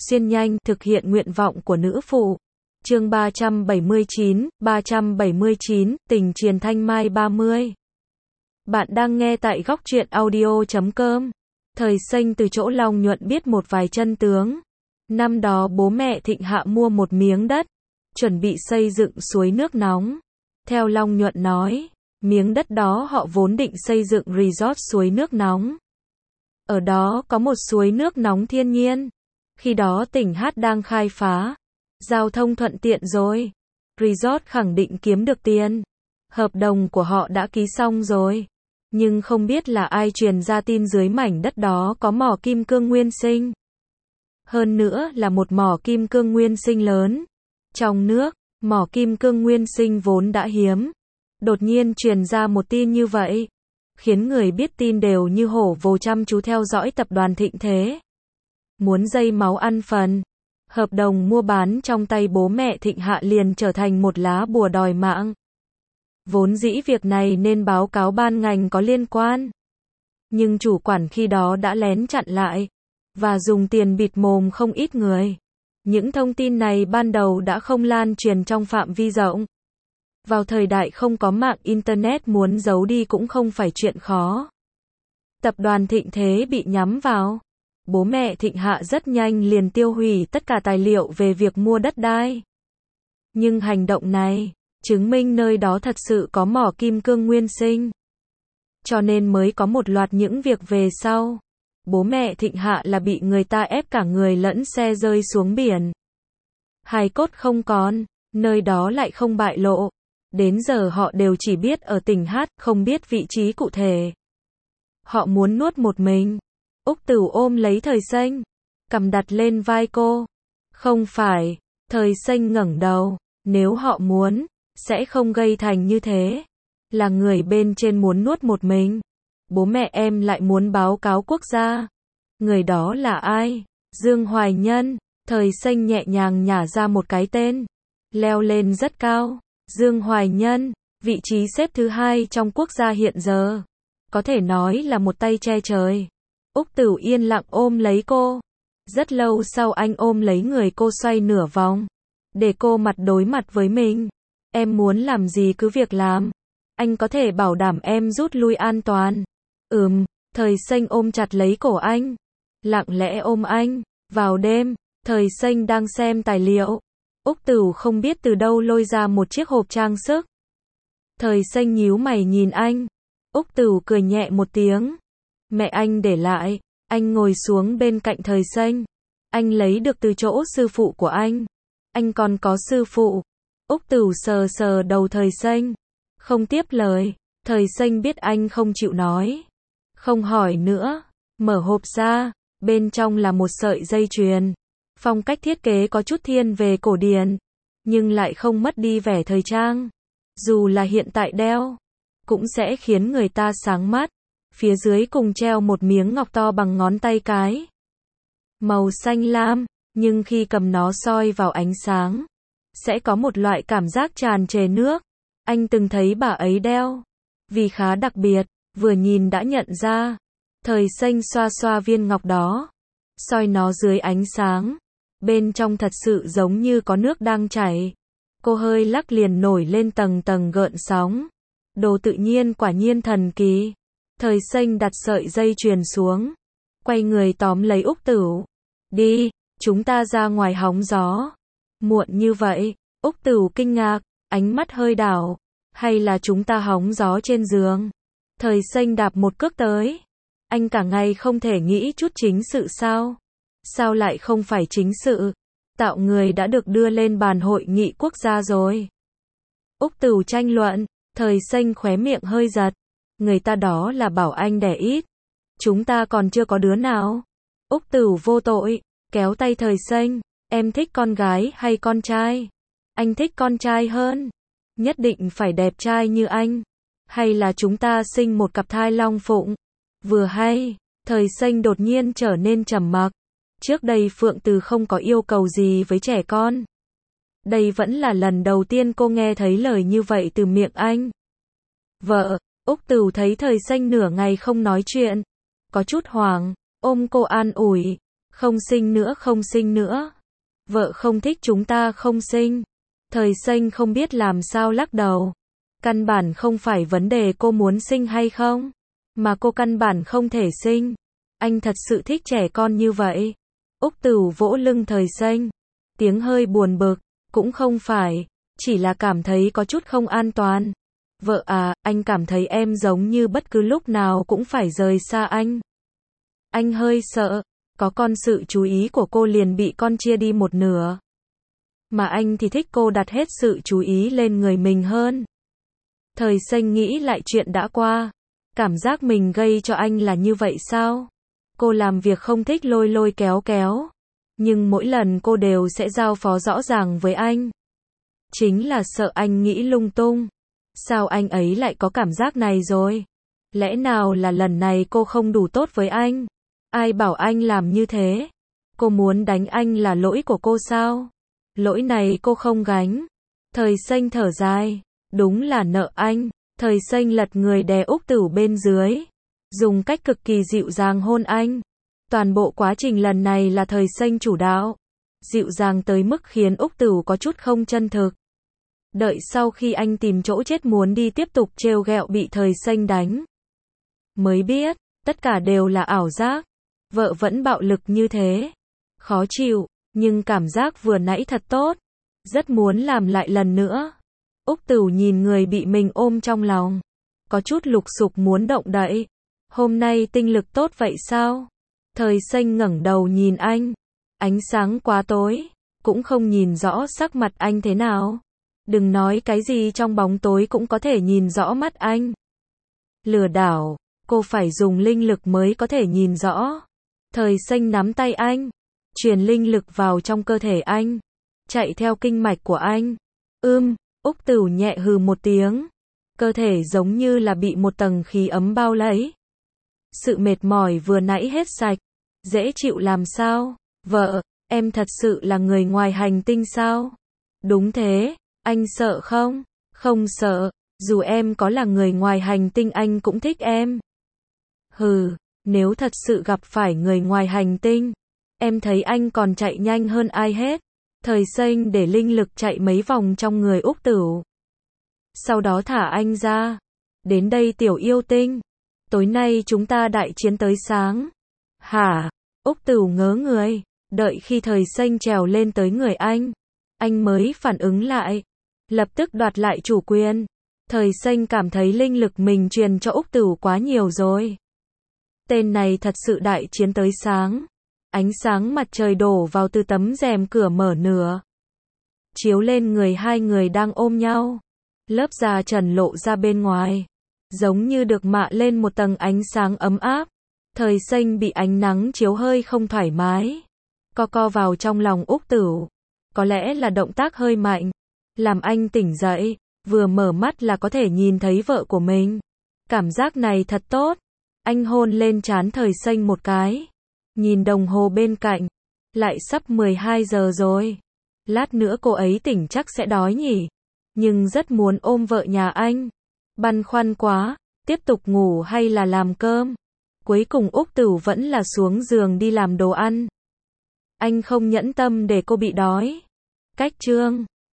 xuyên nhanh, thực hiện nguyện vọng của nữ phụ. Chương 379, tình Triền Thanh Mai 30. Bạn đang nghe tại góc truyện audio.com. Thời Xanh từ chỗ Long Nhuận biết một vài chân tướng. Năm đó bố mẹ Thịnh Hạ mua một miếng đất, chuẩn bị xây dựng suối nước nóng. Theo Long Nhuận nói, miếng đất đó họ vốn định xây dựng resort suối nước nóng. Ở đó có một suối nước nóng thiên nhiên. Khi đó tỉnh Hát đang khai phá, giao thông thuận tiện rồi. Resort khẳng định kiếm được tiền. Hợp đồng của họ đã ký xong rồi. Nhưng không biết là ai truyền ra tin dưới mảnh đất đó có mỏ kim cương nguyên sinh. Hơn nữa là một mỏ kim cương nguyên sinh lớn. Trong nước, mỏ kim cương nguyên sinh vốn đã hiếm. Đột nhiên truyền ra một tin như vậy, khiến người biết tin đều như hổ vồ chăm chú theo dõi tập đoàn Thịnh Thế. Muốn dây máu ăn phần. Hợp đồng mua bán trong tay bố mẹ Thịnh Hạ liền trở thành một lá bùa đòi mạng. Vốn dĩ việc này nên báo cáo ban ngành có liên quan. Nhưng chủ quản khi đó đã lén chặn lại, và dùng tiền bịt mồm không ít người. Những thông tin này ban đầu đã không lan truyền trong phạm vi rộng. Vào thời đại không có mạng Internet muốn giấu đi cũng không phải chuyện khó. Tập đoàn Thịnh Thế bị nhắm vào. Bố mẹ Thịnh Hạ rất nhanh liền tiêu hủy tất cả tài liệu về việc mua đất đai. Nhưng hành động này chứng minh nơi đó thật sự có mỏ kim cương nguyên sinh. Cho nên mới có một loạt những việc về sau. Bố mẹ Thịnh Hạ là bị người ta ép cả người lẫn xe rơi xuống biển. Hài cốt không còn, nơi đó lại không bại lộ. Đến giờ họ đều chỉ biết ở tỉnh Hát, không biết vị trí cụ thể. Họ muốn nuốt một mình. Úc Tửu ôm lấy Thời Xanh, cầm đặt lên vai cô. Không phải, Thời Xanh ngẩng đầu, nếu họ muốn, sẽ không gây thành như thế. Là người bên trên muốn nuốt một mình. Bố mẹ em lại muốn báo cáo quốc gia. Người đó là ai? Dương Hoài Nhân. Thời Xanh nhẹ nhàng nhả ra một cái tên. Leo lên rất cao. Dương Hoài Nhân, vị trí xếp thứ 2 trong quốc gia hiện giờ. Có thể nói là một tay che trời. Úc Tửu yên lặng ôm lấy cô. Rất lâu sau anh ôm lấy người cô xoay nửa vòng. Để cô mặt đối mặt với mình. Em muốn làm gì cứ việc làm. Anh có thể bảo đảm em rút lui an toàn. Thời Xanh ôm chặt lấy cổ anh. Lặng lẽ ôm anh. Vào đêm, Thời Xanh đang xem tài liệu. Úc Tửu không biết từ đâu lôi ra một chiếc hộp trang sức. Thời Xanh nhíu mày nhìn anh. Úc Tửu cười nhẹ một tiếng. Mẹ anh để lại. Anh ngồi xuống bên cạnh Thời Xanh. Anh lấy được từ chỗ sư phụ của anh. Anh còn có sư phụ. Úc Tửu sờ sờ đầu Thời Xanh. Không tiếp lời. Thời Xanh biết anh không chịu nói. Không hỏi nữa. Mở hộp ra. Bên trong là một sợi dây chuyền. Phong cách thiết kế có chút thiên về cổ điển, nhưng lại không mất đi vẻ thời trang. Dù là hiện tại đeo, cũng sẽ khiến người ta sáng mắt. Phía dưới cùng treo một miếng ngọc to bằng ngón tay cái. Màu xanh lam, nhưng khi cầm nó soi vào ánh sáng, sẽ có một loại cảm giác tràn trề nước. Anh từng thấy bà ấy đeo. Vì khá đặc biệt, vừa nhìn đã nhận ra. Thời Xanh xoa xoa viên ngọc đó, soi nó dưới ánh sáng. Bên trong thật sự giống như có nước đang chảy. Cô hơi lắc liền nổi lên tầng tầng gợn sóng. Đồ tự nhiên quả nhiên thần kỳ. Thời Xanh đặt sợi dây chuyền xuống. Quay người tóm lấy Úc Tửu. Đi, chúng ta ra ngoài hóng gió. Muộn như vậy, Úc Tửu kinh ngạc, ánh mắt hơi đảo. Hay là chúng ta hóng gió trên giường? Thời Xanh đạp một cước tới. Anh cả ngày không thể nghĩ chút chính sự sao? Sao lại không phải chính sự? Tạo người đã được đưa lên bàn hội nghị quốc gia rồi. Úc Tửu tranh luận. Thời Xanh khóe miệng hơi giật. Người ta đó là bảo anh đẻ ít. Chúng ta còn chưa có đứa nào. Úc Tửu vô tội, kéo tay Thời Xanh. Em thích con gái hay con trai? Anh thích con trai hơn. Nhất định phải đẹp trai như anh. Hay là chúng ta sinh một cặp thai long phụng? Vừa hay, Thời Xanh đột nhiên trở nên trầm mặc. Trước đây Phượng Từ không có yêu cầu gì với trẻ con. Đây vẫn là lần đầu tiên cô nghe thấy lời như vậy từ miệng anh. Vợ, Úc Tửu thấy Thời Xanh nửa ngày không nói chuyện. Có chút hoảng, ôm cô an ủi. Không sinh nữa, không sinh nữa. Vợ không thích chúng ta không sinh. Thời xanh không biết làm sao lắc đầu. Căn bản không phải vấn đề cô muốn sinh hay không, mà cô căn bản không thể sinh. Anh thật sự thích trẻ con như vậy. Úc Tửu vỗ lưng Thời xanh. Tiếng hơi buồn bực. Cũng không phải, chỉ là cảm thấy có chút không an toàn. Vợ à, anh cảm thấy em giống như bất cứ lúc nào cũng phải rời xa anh. Anh hơi sợ, có con sự chú ý của cô liền bị con chia đi một nửa. Mà anh thì thích cô đặt hết sự chú ý lên người mình hơn. Thời xanh nghĩ lại chuyện đã qua. Cảm giác mình gây cho anh là như vậy sao? Cô làm việc không thích lôi lôi kéo kéo. Nhưng mỗi lần cô đều sẽ giao phó rõ ràng với anh. Chính là sợ anh nghĩ lung tung. Sao anh ấy lại có cảm giác này rồi? Lẽ nào là lần này cô không đủ tốt với anh? Ai bảo anh làm như thế? Cô muốn đánh anh là lỗi của cô sao? Lỗi này cô không gánh. Thời xanh thở dài. Đúng là nợ anh. Thời xanh lật người đè Úc Tửu bên dưới. Dùng cách cực kỳ dịu dàng hôn anh. Toàn bộ quá trình lần này là Thời xanh chủ đạo. Dịu dàng tới mức khiến Úc Tửu có chút không chân thực. Đợi sau khi anh tìm chỗ chết muốn đi tiếp tục trêu ghẹo bị Thời xanh đánh. Mới biết, tất cả đều là ảo giác. Vợ vẫn bạo lực như thế. Khó chịu, nhưng cảm giác vừa nãy thật tốt. Rất muốn làm lại lần nữa. Úc Tửu nhìn người bị mình ôm trong lòng. Có chút lục sục muốn động đậy. Hôm nay tinh lực tốt vậy sao? Thời xanh ngẩng đầu nhìn anh. Ánh sáng quá tối. Cũng không nhìn rõ sắc mặt anh thế nào. Đừng nói cái gì trong bóng tối cũng có thể nhìn rõ mắt anh. Lừa đảo. Cô phải dùng linh lực mới có thể nhìn rõ. Thời xanh nắm tay anh. Truyền linh lực vào trong cơ thể anh. Chạy theo kinh mạch của anh. Úc Tửu nhẹ hừ một tiếng. Cơ thể giống như là bị một tầng khí ấm bao lấy. Sự mệt mỏi vừa nãy hết sạch. Dễ chịu làm sao? Vợ, em thật sự là người ngoài hành tinh sao? Đúng thế, anh sợ không? Không sợ, dù em có là người ngoài hành tinh anh cũng thích em. Hừ, nếu thật sự gặp phải người ngoài hành tinh, em thấy anh còn chạy nhanh hơn ai hết. Thời xanh để linh lực chạy mấy vòng trong người Úc Tửu. Sau đó thả anh ra. Đến đây tiểu yêu tinh. Tối nay chúng ta đại chiến tới sáng. Hả? Úc Tửu ngớ người. Đợi khi Thời xanh trèo lên tới người anh mới phản ứng lại. Lập tức đoạt lại chủ quyền. Thời xanh cảm thấy linh lực mình truyền cho Úc Tửu quá nhiều rồi. Tên này thật sự đại chiến tới sáng. Ánh sáng mặt trời đổ vào từ tấm rèm cửa mở nửa. Chiếu lên người hai người đang ôm nhau. Lớp da trần lộ ra bên ngoài. Giống như được mạ lên một tầng ánh sáng ấm áp. Thời xanh bị ánh nắng chiếu hơi không thoải mái. Co vào trong lòng Úc Tửu. Có lẽ là động tác hơi mạnh. Làm anh tỉnh dậy. Vừa mở mắt là có thể nhìn thấy vợ của mình. Cảm giác này thật tốt. Anh hôn lên trán Thời xanh một cái. Nhìn đồng hồ bên cạnh. Lại sắp 12 giờ rồi. Lát nữa cô ấy tỉnh chắc sẽ đói nhỉ. Nhưng rất muốn ôm vợ nhà anh. Băn khoăn quá. Tiếp tục ngủ hay là làm cơm. Cuối cùng Úc Tửu vẫn là xuống giường đi làm đồ ăn. Anh không nhẫn tâm để cô bị đói. Cách chương